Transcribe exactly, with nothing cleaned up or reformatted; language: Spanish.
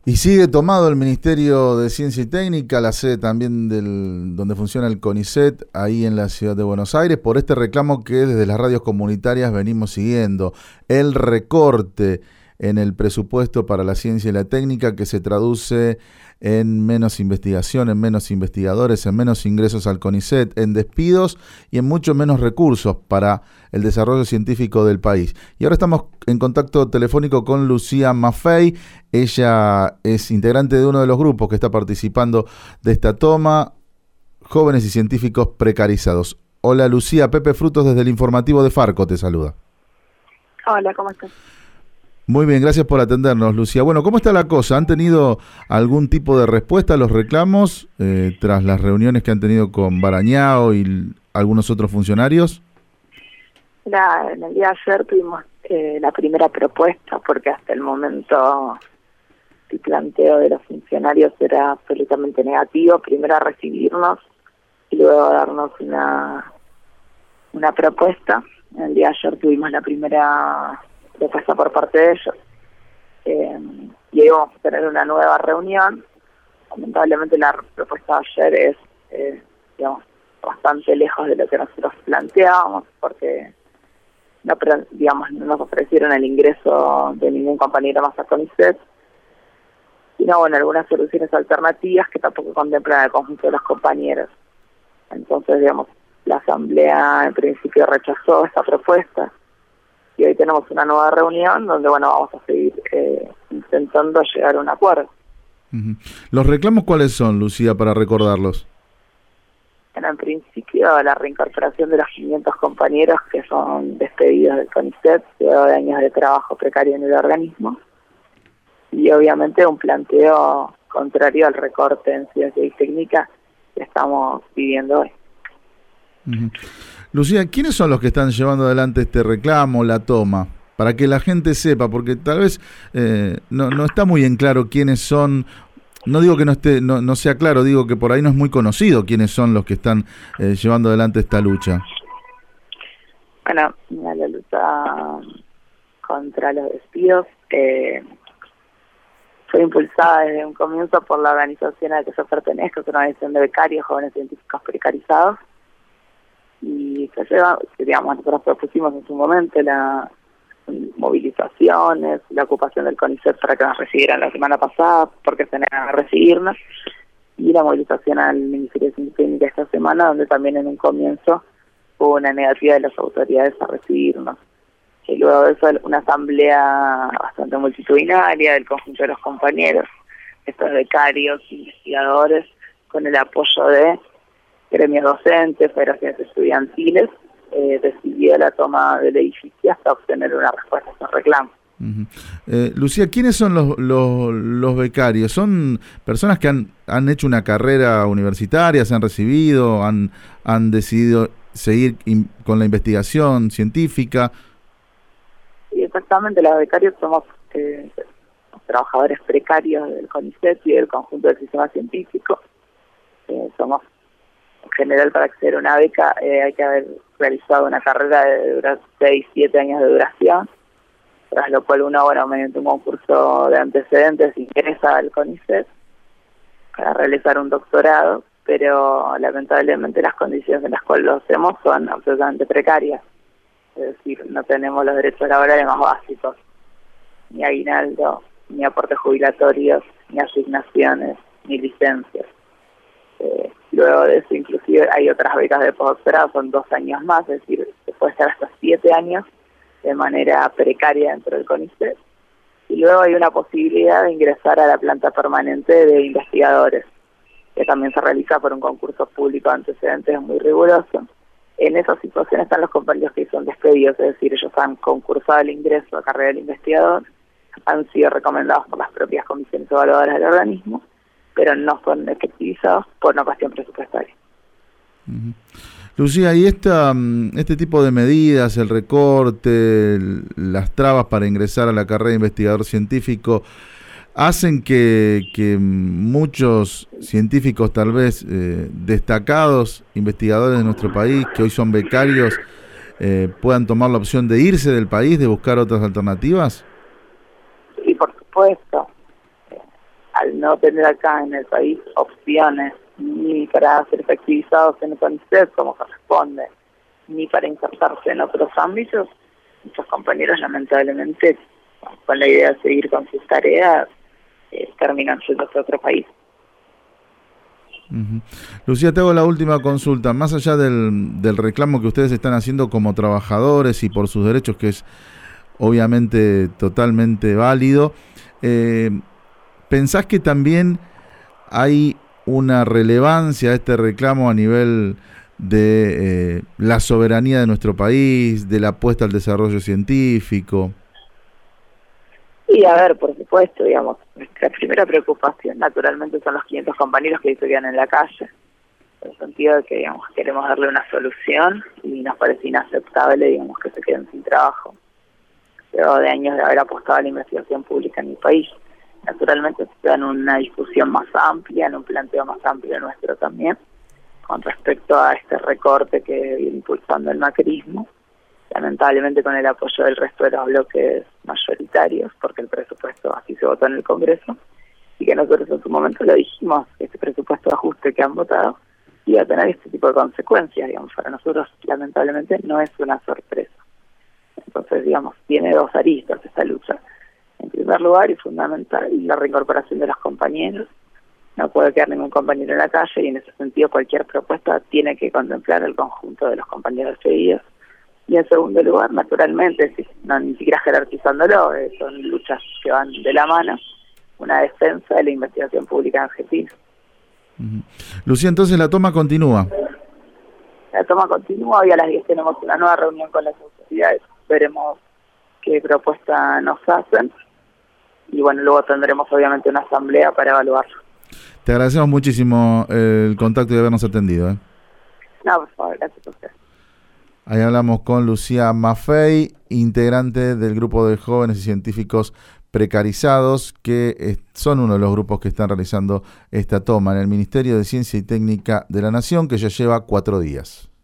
Y sigue tomado el Ministerio de Ciencia y Técnica, la sede también del donde funciona el CONICET, ahí en la ciudad de Buenos Aires, por este reclamo que desde las radios comunitarias venimos siguiendo, el recorte en el presupuesto para la ciencia y la técnica, que se traduce en menos investigación, en menos investigadores, en menos ingresos al CONICET, en despidos y en mucho menos recursos para el desarrollo científico del país. Y ahora estamos en contacto telefónico con Lucía Maffei. Ella es integrante de uno de los grupos que está participando de esta toma, Jóvenes y Científicos Precarizados. Hola Lucía, Pepe Frutos desde el informativo de Farco te saluda. Hola, ¿cómo estás? Muy bien, gracias por atendernos, Lucía. Bueno, ¿cómo está la cosa? ¿Han tenido algún tipo de respuesta a los reclamos eh, tras las reuniones que han tenido con Barañao y l- algunos otros funcionarios? La, en el día de ayer tuvimos eh, la primera propuesta, porque hasta el momento el planteo de los funcionarios era absolutamente negativo. Primero a recibirnos y luego a darnos una, una propuesta. En el día de ayer tuvimos la primera propuesta por parte de ellos. Eh, y ahí vamos a tener una nueva reunión. Lamentablemente la propuesta de ayer es, eh, digamos, bastante lejos de lo que nosotros planteábamos, porque no, digamos, no nos ofrecieron el ingreso de ningún compañero más a CONICET, sino, bueno, algunas soluciones alternativas que tampoco contemplan el conjunto de los compañeros. Entonces, digamos, la Asamblea en principio rechazó esta propuesta y hoy tenemos una nueva reunión donde, bueno, vamos a seguir eh, intentando llegar a un acuerdo. Uh-huh. ¿Los reclamos cuáles son, Lucía, para recordarlos? Bueno, en principio la reincorporación de los quinientos compañeros que son despedidos del CONICET luego de años de trabajo precario en el organismo, y obviamente un planteo contrario al recorte en ciencia y técnica que estamos viviendo hoy. Uh-huh. Lucía, ¿quiénes son los que están llevando adelante este reclamo, la toma? Para que la gente sepa, porque tal vez eh, no, no está muy en claro quiénes son. No digo que no esté, no, no sea claro, digo que por ahí no es muy conocido quiénes son los que están eh, llevando adelante esta lucha. Bueno, la lucha contra los despidos eh, fue impulsada desde un comienzo por la organización a la que yo pertenezco, que es una organización de becarios, jóvenes científicos precarizados, y que lleva, que, digamos, nosotros propusimos en su momento la movilizaciones, la ocupación del CONICET para que nos recibieran la semana pasada, porque se negaron a recibirnos, y la movilización al Ministerio de Ciencia y Técnica esta semana, donde también en un comienzo hubo una negativa de las autoridades a recibirnos. Y luego de eso una asamblea bastante multitudinaria del conjunto de los compañeros, estos becarios, investigadores, con el apoyo de gremios docentes, federaciones estudiantiles, eh, decidió la toma del edificio hasta obtener una respuesta a esos reclamos. Uh-huh. Eh, Lucía, ¿quiénes son los, los, los becarios? ¿Son personas que han, han hecho una carrera universitaria, se han recibido, han, han decidido seguir in, con la investigación científica? Y exactamente, los becarios somos eh, trabajadores precarios del CONICET y del conjunto del sistema científico. Eh, somos, en general, para acceder a una beca eh, hay que haber realizado una carrera de seis, siete años de duración, tras lo cual uno, bueno, mediante un concurso de antecedentes ingresa al CONICET para realizar un doctorado, pero lamentablemente las condiciones en las cuales lo hacemos son absolutamente precarias. Es decir, no tenemos los derechos laborales más básicos, ni aguinaldo, ni aportes jubilatorios, ni asignaciones, ni licencias. Eh, luego de eso, inclusive, hay otras becas de postdoctorado, son dos años más, es decir, se puede estar hasta siete años de manera precaria dentro del CONICET. Y luego hay una posibilidad de ingresar a la planta permanente de investigadores, que también se realiza por un concurso público de antecedentes muy riguroso. En esa situación están los compañeros que son despedidos, es decir, ellos han concursado el ingreso a carrera del investigador, han sido recomendados por las propias comisiones evaluadoras del organismo, pero no son efectivizados por una cuestión presupuestaria. Uh-huh. Lucía, ¿y esta, este tipo de medidas, el recorte, el, las trabas para ingresar a la carrera de investigador científico, hacen que, que muchos científicos, tal vez eh, destacados, investigadores de nuestro país, que hoy son becarios, eh, puedan tomar la opción de irse del país, de buscar otras alternativas? Sí, por supuesto. al no tener acá en el país opciones ni para ser efectivizados en el CONICET como corresponde, ni para insertarse en otros ámbitos, muchos compañeros lamentablemente, con la idea de seguir con sus tareas, eh, terminan yéndose a otro país. Uh-huh. Lucía, te hago la última consulta. Más allá del, del reclamo que ustedes están haciendo como trabajadores y por sus derechos, que es obviamente totalmente válido, eh, ¿pensás que también hay una relevancia a este reclamo a nivel de eh, la soberanía de nuestro país, de la apuesta al desarrollo científico? Y a ver, por supuesto, digamos, nuestra primera preocupación naturalmente son los quinientos compañeros que hoy se quedan en la calle, en el sentido de que, digamos, queremos darle una solución y nos parece inaceptable, digamos, que se queden sin trabajo, luego de años de haber apostado a la investigación pública en mi país. Naturalmente se da en una discusión más amplia, en un planteo más amplio nuestro también, con respecto a este recorte que viene impulsando el macrismo, lamentablemente con el apoyo del resto de los bloques mayoritarios, porque el presupuesto así se votó en el Congreso, y que nosotros en su momento lo dijimos, que este presupuesto de ajuste que han votado iba a tener este tipo de consecuencias, digamos, para nosotros lamentablemente no es una sorpresa. Entonces, digamos, tiene dos aristas esta lucha. En primer lugar, y fundamental, la reincorporación de los compañeros. No puede quedar ningún compañero en la calle y en ese sentido cualquier propuesta tiene que contemplar el conjunto de los compañeros seguidos. Y en segundo lugar, naturalmente, si, no ni siquiera jerarquizándolo, eh, son luchas que van de la mano, una defensa de la investigación pública en Argentina. Uh-huh. Lucía, entonces la toma continúa. La toma continúa, hoy a las diez tenemos una nueva reunión con las autoridades, veremos qué propuesta nos hacen y bueno, luego tendremos obviamente una asamblea para evaluarlo. Te agradecemos muchísimo el contacto y habernos atendido. ¿eh? No, por favor, gracias a usted. Ahí hablamos con Lucía Maffei, integrante del grupo de jóvenes y científicos precarizados, que son uno de los grupos que están realizando esta toma en el Ministerio de Ciencia y Técnica de la Nación, que ya lleva cuatro días.